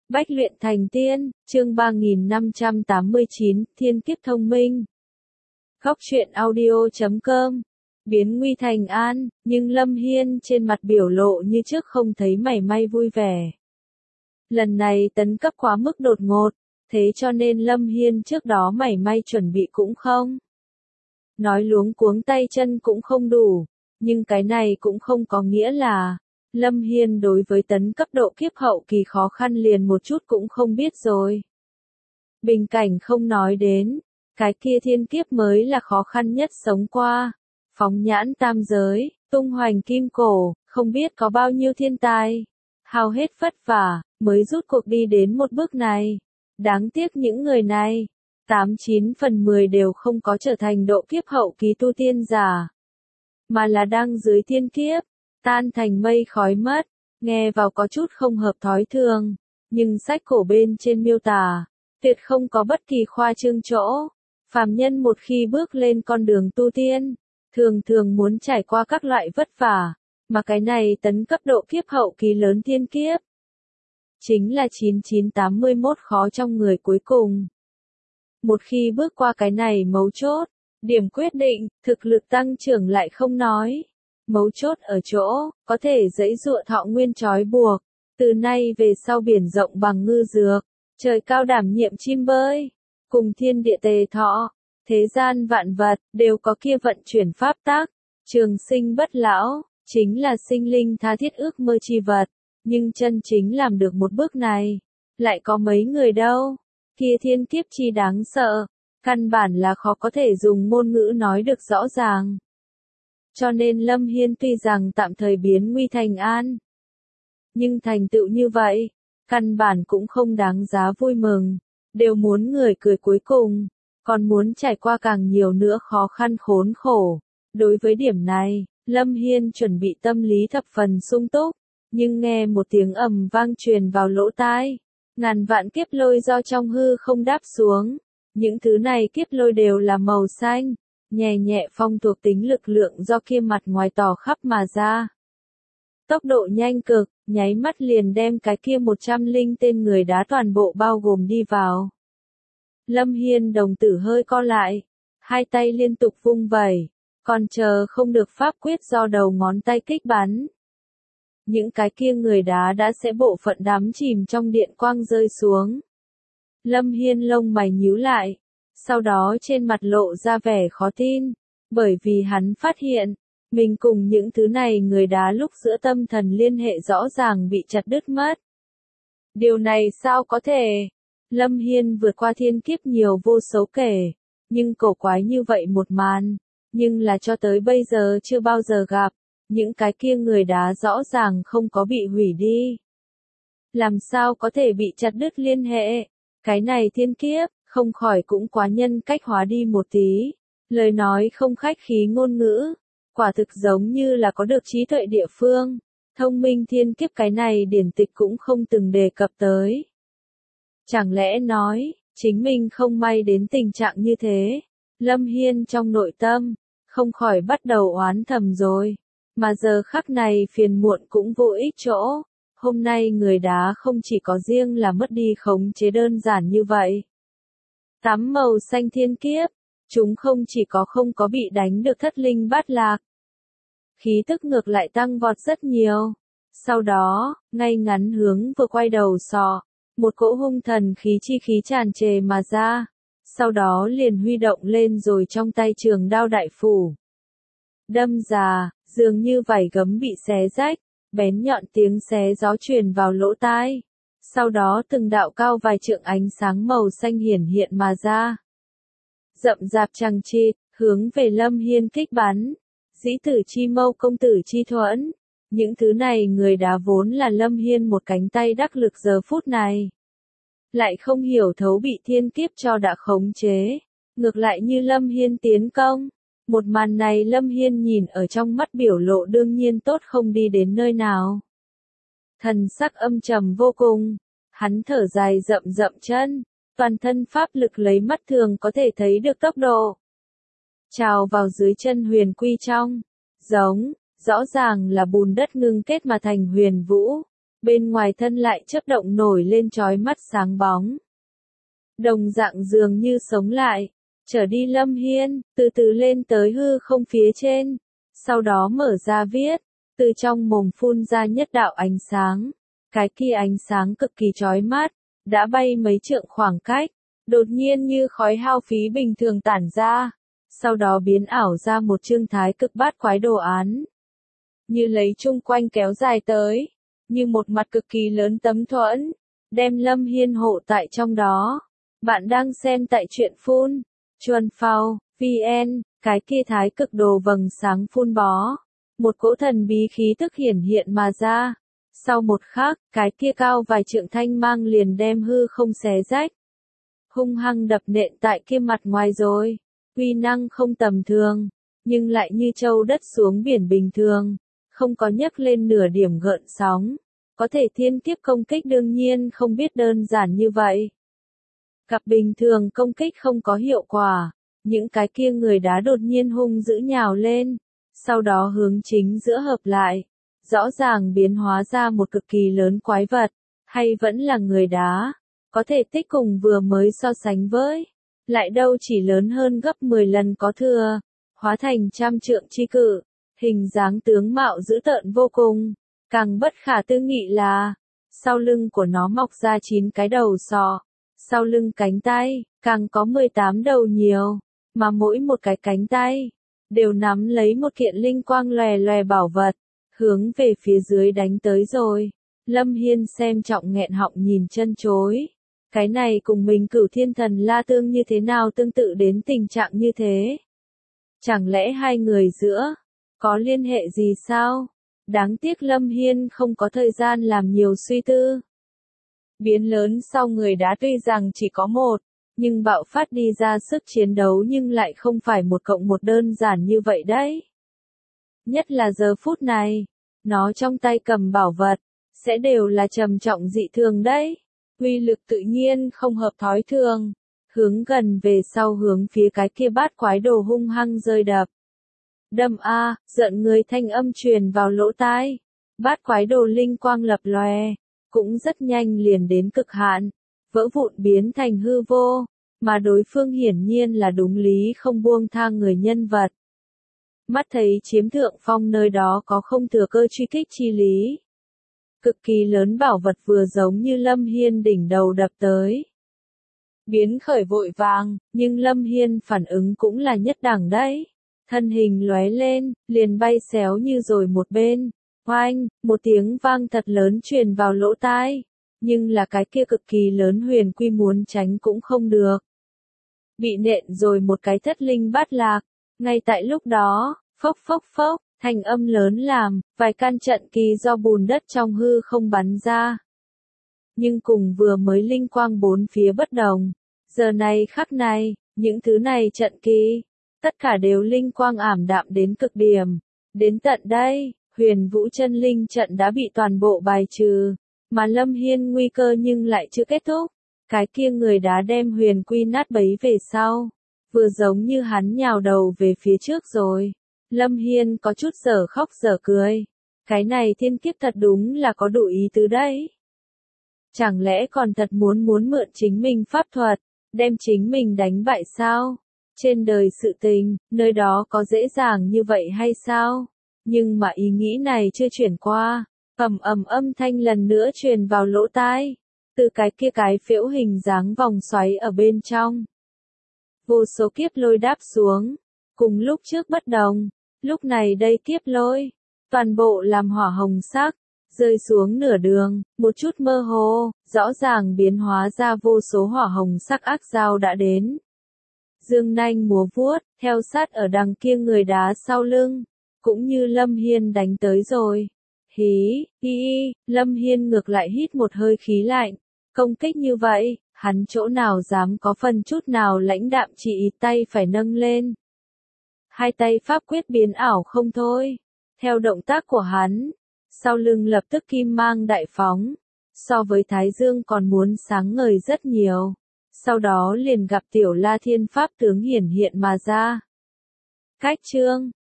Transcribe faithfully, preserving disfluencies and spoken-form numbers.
Bách luyện thành tiên, chương ba nghìn năm trăm tám mươi chín, thiên kiếp thông minh. Góc truyện audio chấm com. Biến nguy thành an, nhưng Lâm Hiên trên mặt biểu lộ như trước không thấy mảy may vui vẻ. Lần này tấn cấp quá mức đột ngột, thế cho nên Lâm Hiên trước đó mảy may chuẩn bị cũng không. Nói luống cuống tay chân cũng không đủ, nhưng cái này cũng không có nghĩa là Lâm Hiên đối với tấn cấp độ kiếp hậu kỳ khó khăn liền một chút cũng không biết rồi. Bình cảnh không nói đến, cái kia thiên kiếp mới là khó khăn nhất sống qua. Phóng nhãn tam giới, tung hoành kim cổ, không biết có bao nhiêu thiên tai. Hao hết vất vả, mới rút cuộc đi đến một bước này. Đáng tiếc những người này, tám chín phần mười đều không có trở thành độ kiếp hậu kỳ tu tiên giả. Mà là đang dưới thiên kiếp, tan thành mây khói mất, nghe vào có chút không hợp thói thường, nhưng sách cổ bên trên miêu tả, tuyệt không có bất kỳ khoa trương chỗ. Phàm nhân một khi bước lên con đường tu tiên, thường thường muốn trải qua các loại vất vả, mà cái này tấn cấp độ kiếp hậu kỳ lớn thiên kiếp. Chính là chín chín tám mươi mốt khó trong người cuối cùng. Một khi bước qua cái này mấu chốt, điểm quyết định, thực lực tăng trưởng lại không nói. Mấu chốt ở chỗ, có thể giãy giụa thọ nguyên trói buộc, từ nay về sau biển rộng bằng ngư dược, trời cao đảm nhiệm chim bơi, cùng thiên địa tề thọ, thế gian vạn vật, đều có kia vận chuyển pháp tắc, trường sinh bất lão, chính là sinh linh tha thiết ước mơ chi vật, nhưng chân chính làm được một bước này, lại có mấy người đâu, kia thiên kiếp chi đáng sợ, căn bản là khó có thể dùng ngôn ngữ nói được rõ ràng. Cho nên Lâm Hiên tuy rằng tạm thời biến nguy thành an, nhưng thành tựu như vậy, căn bản cũng không đáng giá vui mừng, đều muốn người cười cuối cùng, còn muốn trải qua càng nhiều nữa khó khăn khốn khổ. Đối với điểm này, Lâm Hiên chuẩn bị tâm lý thập phần sung túc, nhưng nghe một tiếng ầm vang truyền vào lỗ tai, ngàn vạn kiếp lôi do trong hư không đáp xuống, những thứ này kiếp lôi đều là màu xanh. Nhẹ nhẹ phong thuộc tính lực lượng do kia mặt ngoài tỏ khắp mà ra. Tốc độ nhanh cực, nháy mắt liền đem cái kia một trăm linh tên người đá toàn bộ bao gồm đi vào. Lâm Hiên đồng tử hơi co lại, hai tay liên tục vung vẩy, còn chờ không được pháp quyết do đầu ngón tay kích bắn. Những cái kia người đá đã sẽ bộ phận đắm chìm trong điện quang rơi xuống. Lâm Hiên lông mày nhíu lại. Sau đó trên mặt lộ ra vẻ khó tin, bởi vì hắn phát hiện, mình cùng những thứ này người đá lúc giữa tâm thần liên hệ rõ ràng bị chặt đứt mất. Điều này sao có thể? Lâm Hiên vượt qua thiên kiếp nhiều vô số kể, nhưng cổ quái như vậy một màn, nhưng là cho tới bây giờ chưa bao giờ gặp, những cái kia người đá rõ ràng không có bị hủy đi. Làm sao có thể bị chặt đứt liên hệ? Cái này thiên kiếp, không khỏi cũng quá nhân cách hóa đi một tí, lời nói không khách khí ngôn ngữ, quả thực giống như là có được trí tuệ địa phương, thông minh thiên kiếp cái này điển tịch cũng không từng đề cập tới. Chẳng lẽ nói, chính mình không may đến tình trạng như thế, Lâm Hiên trong nội tâm, không khỏi bắt đầu oán thầm rồi, mà giờ khắc này phiền muộn cũng vô ích chỗ, hôm nay người đá không chỉ có riêng là mất đi khống chế đơn giản như vậy. Tám màu xanh thiên kiếp, chúng không chỉ có không có bị đánh được thất linh bát lạc. Khí tức ngược lại tăng vọt rất nhiều. Sau đó, ngay ngắn hướng vừa quay đầu sọ, một cỗ hung thần khí chi khí tràn trề mà ra. Sau đó liền huy động lên rồi trong tay trường đao đại phủ. Đâm ra, dường như vảy gấm bị xé rách, bén nhọn tiếng xé gió truyền vào lỗ tai. Sau đó từng đạo cao vài trượng ánh sáng màu xanh hiển hiện mà ra. Rậm rạp chằng chịt, hướng về Lâm Hiên kích bắn. Dĩ tử chi mâu công tử chi thuẫn. Những thứ này người đá vốn là Lâm Hiên một cánh tay đắc lực giờ phút này. Lại không hiểu thấu bị thiên kiếp cho đã khống chế. Ngược lại như Lâm Hiên tiến công. Một màn này Lâm Hiên nhìn ở trong mắt biểu lộ đương nhiên tốt không đi đến nơi nào. Thần sắc âm trầm vô cùng, hắn thở dài rậm rậm chân, toàn thân pháp lực lấy mắt thường có thể thấy được tốc độ. Trào vào dưới chân huyền quy trong, giống, rõ ràng là bùn đất ngưng kết mà thành huyền vũ, bên ngoài thân lại chớp động nổi lên chói mắt sáng bóng. Đồng dạng dường như sống lại, trở đi Lâm Hiên, từ từ lên tới hư không phía trên, sau đó mở ra viết, từ trong mồm phun ra nhất đạo ánh sáng, cái kia ánh sáng cực kỳ chói mắt, đã bay mấy trượng khoảng cách, đột nhiên như khói hao phí bình thường tản ra, sau đó biến ảo ra một chương thái cực bát quái đồ án. Như lấy chung quanh kéo dài tới, như một mặt cực kỳ lớn tấm thuẫn, đem Lâm Hiên hộ tại trong đó. Bạn đang xem tại truyện phun, Chuan Phao, vn, cái kia thái cực đồ vầng sáng phun bó. Một cỗ thần bí khí tức hiển hiện mà ra. Sau một khắc, cái kia cao vài trượng thanh mang liền đem hư không xé rách. Hung hăng đập nện tại kia mặt ngoài rồi. Uy năng không tầm thường, nhưng lại như châu đất xuống biển bình thường. Không có nhấc lên nửa điểm gợn sóng. Có thể thiên kiếp công kích đương nhiên không biết đơn giản như vậy. Gặp bình thường công kích không có hiệu quả, những cái kia người đá đột nhiên hung dữ nhào lên, sau đó hướng chính giữa hợp lại, rõ ràng biến hóa ra một cực kỳ lớn quái vật, hay vẫn là người đá, có thể tích cùng vừa mới so sánh với, lại đâu chỉ lớn hơn gấp mười lần có thừa, hóa thành trăm trượng chi cự, hình dáng tướng mạo dữ tợn vô cùng, càng bất khả tư nghị là, sau lưng của nó mọc ra chín cái đầu sọ. Sau lưng cánh tay, càng có mười tám đầu nhiều, mà mỗi một cái cánh tay, đều nắm lấy một kiện linh quang lòe lòe bảo vật, hướng về phía dưới đánh tới rồi. Lâm Hiên xem trọng nghẹn họng nhìn chân chối. Cái này cùng mình Cửu Thiên Thần La Tương như thế nào tương tự đến tình trạng như thế? Chẳng lẽ hai người giữa, có liên hệ gì sao? Đáng tiếc Lâm Hiên không có thời gian làm nhiều suy tư. Biến lớn sau người đá tuy rằng chỉ có một, nhưng bạo phát đi ra sức chiến đấu nhưng lại không phải một cộng một đơn giản như vậy đấy. Nhất là giờ phút này, nó trong tay cầm bảo vật, sẽ đều là trầm trọng dị thường đấy. Uy lực tự nhiên không hợp thói thường, hướng gần về sau hướng phía cái kia bát quái đồ hung hăng rơi đập. Đâm a, giận người thanh âm truyền vào lỗ tai, bát quái đồ linh quang lập lòe. Cũng rất nhanh liền đến cực hạn, vỡ vụn biến thành hư vô, mà đối phương hiển nhiên là đúng lý không buông tha người nhân vật. Mắt thấy chiếm thượng phong nơi đó có không thừa cơ truy kích chi lý. Cực kỳ lớn bảo vật vừa giống như Lâm Hiên đỉnh đầu đập tới. Biến khởi vội vàng, nhưng Lâm Hiên phản ứng cũng là nhất đẳng đấy. Thân hình lóe lên, liền bay xéo như rồi một bên. Oanh, một tiếng vang thật lớn truyền vào lỗ tai, nhưng là cái kia cực kỳ lớn huyền quy muốn tránh cũng không được. Bị nện rồi một cái thất linh bát lạc, ngay tại lúc đó, phốc phốc phốc, thanh âm lớn làm, vài can trận kỳ do bùn đất trong hư không bắn ra. Nhưng cùng vừa mới linh quang bốn phía bất đồng, giờ này khắc này, những thứ này trận kỳ, tất cả đều linh quang ảm đạm đến cực điểm, đến tận đây. Huyền Vũ Chân Linh trận đã bị toàn bộ bài trừ, mà Lâm Hiên nguy cơ nhưng lại chưa kết thúc. Cái kia người đá đem huyền quy nát bấy về sau, vừa giống như hắn nhào đầu về phía trước rồi. Lâm Hiên có chút dở khóc dở cười. Cái này thiên kiếp thật đúng là có đủ ý tứ đấy. Chẳng lẽ còn thật muốn muốn mượn chính mình pháp thuật, đem chính mình đánh bại sao? Trên đời sự tình, nơi đó có dễ dàng như vậy hay sao? Nhưng mà ý nghĩ này chưa chuyển qua, ầm ầm âm thanh lần nữa truyền vào lỗ tai, từ cái kia cái phễu hình dáng vòng xoáy ở bên trong. Vô số kiếp lôi đáp xuống, cùng lúc trước bất đồng, lúc này đây kiếp lôi, toàn bộ làm hỏa hồng sắc, rơi xuống nửa đường, một chút mơ hồ, rõ ràng biến hóa ra vô số hỏa hồng sắc ác dao đã đến. Dương nanh múa vuốt, theo sát ở đằng kia người đá sau lưng. Cũng như Lâm Hiên đánh tới rồi. Hí, hi, Lâm Hiên ngược lại hít một hơi khí lạnh. Công kích như vậy, hắn chỗ nào dám có phần chút nào lãnh đạm chỉ ý tay phải nâng lên. Hai tay pháp quyết biến ảo không thôi. Theo động tác của hắn, sau lưng lập tức kim mang đại phóng. So với Thái Dương còn muốn sáng ngời rất nhiều. Sau đó liền gặp tiểu La Thiên Pháp tướng hiển hiện mà ra. Cách chương